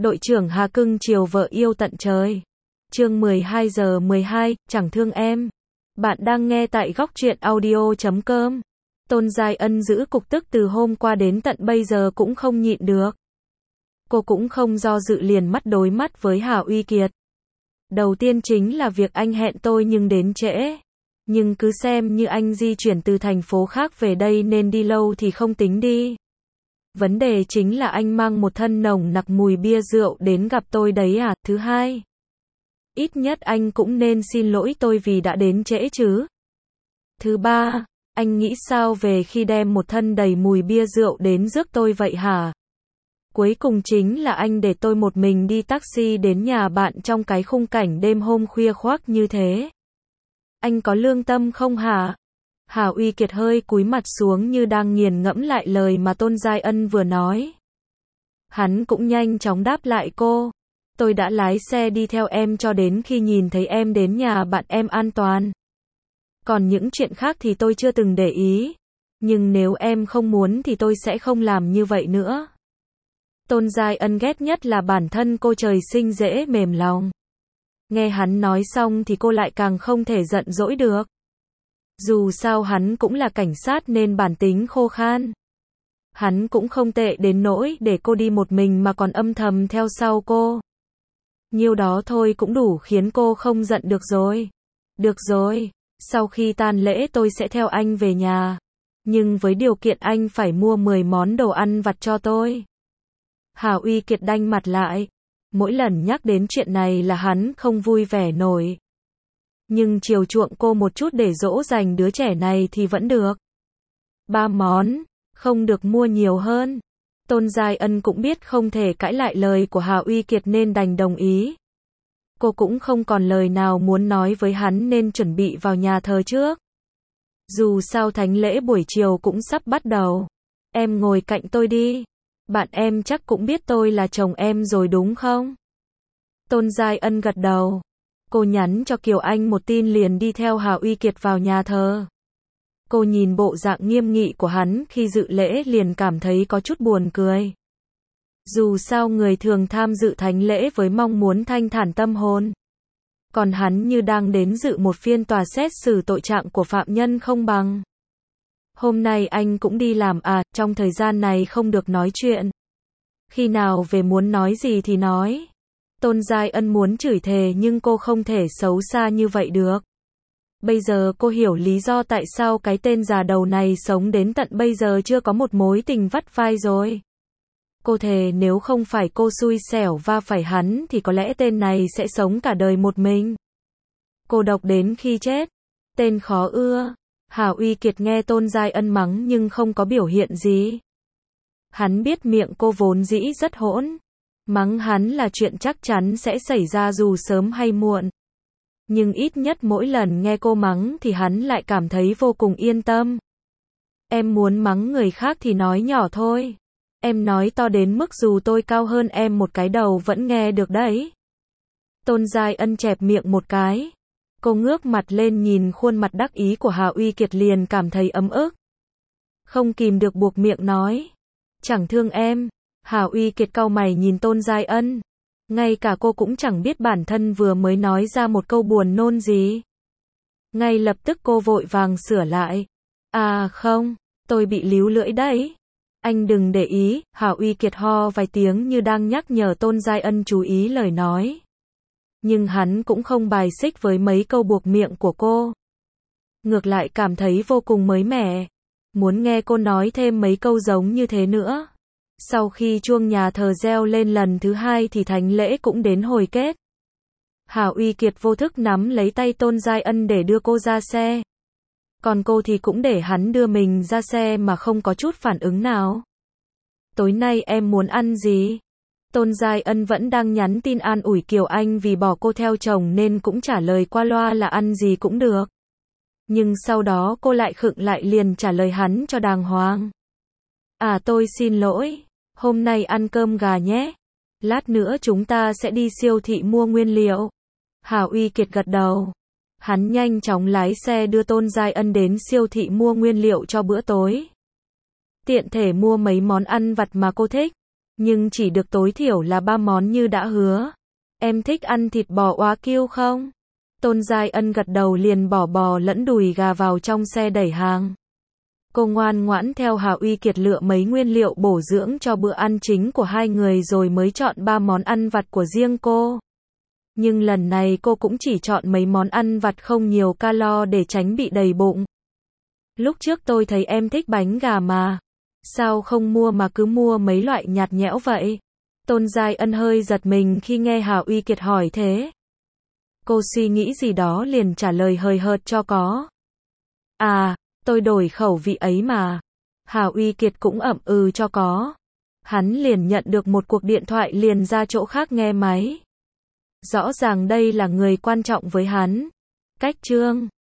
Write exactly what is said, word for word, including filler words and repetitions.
Đội trưởng Hà cưng chiều vợ yêu tận trời. Chương mười hai giờ mười hai, chẳng thương em. Bạn đang nghe tại góc truyện audio chấm com. Tôn Giai Ân giữ cục tức từ hôm qua đến tận bây giờ cũng không nhịn được. Cô cũng không do dự liền mắt đối mắt với Hà Uy Kiệt. Đầu tiên chính là việc anh hẹn tôi nhưng đến trễ. Nhưng cứ xem như anh di chuyển từ thành phố khác về đây nên đi lâu thì không tính đi. Vấn đề chính là anh mang một thân nồng nặc mùi bia rượu đến gặp tôi đấy à. Thứ hai, ít nhất anh cũng nên xin lỗi tôi vì đã đến trễ chứ. Thứ ba, anh nghĩ sao về khi đem một thân đầy mùi bia rượu đến rước tôi vậy hả? Cuối cùng chính là anh để tôi một mình đi taxi đến nhà bạn trong cái khung cảnh đêm hôm khuya khoác như thế. Anh có lương tâm không hả? Hà Uy Kiệt hơi cúi mặt xuống như đang nghiền ngẫm lại lời mà Tôn Giai Ân vừa nói. Hắn cũng nhanh chóng đáp lại cô. Tôi đã lái xe đi theo em cho đến khi nhìn thấy em đến nhà bạn em an toàn. Còn những chuyện khác thì tôi chưa từng để ý. Nhưng nếu em không muốn thì tôi sẽ không làm như vậy nữa. Tôn Giai Ân ghét nhất là bản thân cô trời sinh dễ mềm lòng. Nghe hắn nói xong thì cô lại càng không thể giận dỗi được. Dù sao hắn cũng là cảnh sát nên bản tính khô khan. Hắn cũng không tệ đến nỗi để cô đi một mình mà còn âm thầm theo sau cô. Nhiêu đó thôi cũng đủ khiến cô không giận được rồi. Được rồi, sau khi tan lễ tôi sẽ theo anh về nhà. Nhưng với điều kiện anh phải mua mười món đồ ăn vặt cho tôi. Hà Uy Kiệt đanh mặt lại. Mỗi lần nhắc đến chuyện này là hắn không vui vẻ nổi. Nhưng chiều chuộng cô một chút để dỗ dành đứa trẻ này thì vẫn được. Ba món, không được mua nhiều hơn. Tôn Giai Ân cũng biết không thể cãi lại lời của Hà Uy Kiệt nên đành đồng ý. Cô cũng không còn lời nào muốn nói với hắn nên chuẩn bị vào nhà thờ trước. Dù sao thánh lễ buổi chiều cũng sắp bắt đầu. Em ngồi cạnh tôi đi. Bạn em chắc cũng biết tôi là chồng em rồi đúng không? Tôn Giai Ân gật đầu. Cô nhắn cho Kiều Anh một tin liền đi theo Hà Uy Kiệt vào nhà thờ. Cô nhìn bộ dạng nghiêm nghị của hắn khi dự lễ liền cảm thấy có chút buồn cười. Dù sao người thường tham dự thánh lễ với mong muốn thanh thản tâm hồn. Còn hắn như đang đến dự một phiên tòa xét xử tội trạng của phạm nhân không bằng. Hôm nay anh cũng đi làm à, trong thời gian này không được nói chuyện. Khi nào về muốn nói gì thì nói. Tôn Giai Ân muốn chửi thề nhưng cô không thể xấu xa như vậy được. Bây giờ cô hiểu lý do tại sao cái tên già đầu này sống đến tận bây giờ chưa có một mối tình vắt vai rồi. Cô thề nếu không phải cô xui xẻo va phải hắn thì có lẽ tên này sẽ sống cả đời một mình. Cô độc đến khi chết. Tên khó ưa. Hà Uy Kiệt nghe Tôn Giai Ân mắng nhưng không có biểu hiện gì. Hắn biết miệng cô vốn dĩ rất hỗn. Mắng hắn là chuyện chắc chắn sẽ xảy ra dù sớm hay muộn. Nhưng ít nhất mỗi lần nghe cô mắng thì hắn lại cảm thấy vô cùng yên tâm. Em muốn mắng người khác thì nói nhỏ thôi. Em nói to đến mức dù tôi cao hơn em một cái đầu vẫn nghe được đấy. Tôn Giai Ân chẹp miệng một cái. Cô ngước mặt lên nhìn khuôn mặt đắc ý của Hà Uy Kiệt liền cảm thấy ấm ức. Không kìm được buộc miệng nói. Chẳng thương em. Hà Uy Kiệt cau mày nhìn Tôn Giai Ân. Ngay cả cô cũng chẳng biết bản thân vừa mới nói ra một câu buồn nôn gì. Ngay lập tức cô vội vàng sửa lại. À không, tôi bị líu lưỡi đấy. Anh đừng để ý. Hà Uy Kiệt ho vài tiếng như đang nhắc nhở Tôn Giai Ân chú ý lời nói. Nhưng hắn cũng không bài xích với mấy câu buộc miệng của cô. Ngược lại cảm thấy vô cùng mới mẻ. Muốn nghe cô nói thêm mấy câu giống như thế nữa. Sau khi chuông nhà thờ reo lên lần thứ hai thì thánh lễ cũng đến hồi kết. Hà Uy Kiệt vô thức nắm lấy tay Tôn Giai Ân để đưa cô ra xe. Còn cô thì cũng để hắn đưa mình ra xe mà không có chút phản ứng nào. Tối nay em muốn ăn gì? Tôn Giai Ân vẫn đang nhắn tin an ủi Kiều Anh vì bỏ cô theo chồng nên cũng trả lời qua loa là ăn gì cũng được. Nhưng sau đó cô lại khựng lại liền trả lời hắn cho đàng hoàng. À tôi xin lỗi. Hôm nay ăn cơm gà nhé. Lát nữa chúng ta sẽ đi siêu thị mua nguyên liệu. Hà Uy Kiệt gật đầu. Hắn nhanh chóng lái xe đưa Tôn Giai Ân đến siêu thị mua nguyên liệu cho bữa tối. Tiện thể mua mấy món ăn vặt mà cô thích. Nhưng chỉ được tối thiểu là ba món như đã hứa. Em thích ăn thịt bò oá kiêu không? Tôn Giai Ân gật đầu liền bỏ bò lẫn đùi gà vào trong xe đẩy hàng. Cô ngoan ngoãn theo Hà Uy Kiệt lựa mấy nguyên liệu bổ dưỡng cho bữa ăn chính của hai người rồi mới chọn ba món ăn vặt của riêng cô. Nhưng lần này cô cũng chỉ chọn mấy món ăn vặt không nhiều calo để tránh bị đầy bụng. Lúc trước tôi thấy em thích bánh gà mà. Sao không mua mà cứ mua mấy loại nhạt nhẽo vậy? Tôn Giai Ân hơi giật mình khi nghe Hà Uy Kiệt hỏi thế. Cô suy nghĩ gì đó liền trả lời hời hợt cho có. À, tôi đổi khẩu vị ấy mà. Hà Uy Kiệt cũng ậm ừ cho có. Hắn liền nhận được một cuộc điện thoại liền ra chỗ khác nghe máy. Rõ ràng đây là người quan trọng với hắn. Cách chương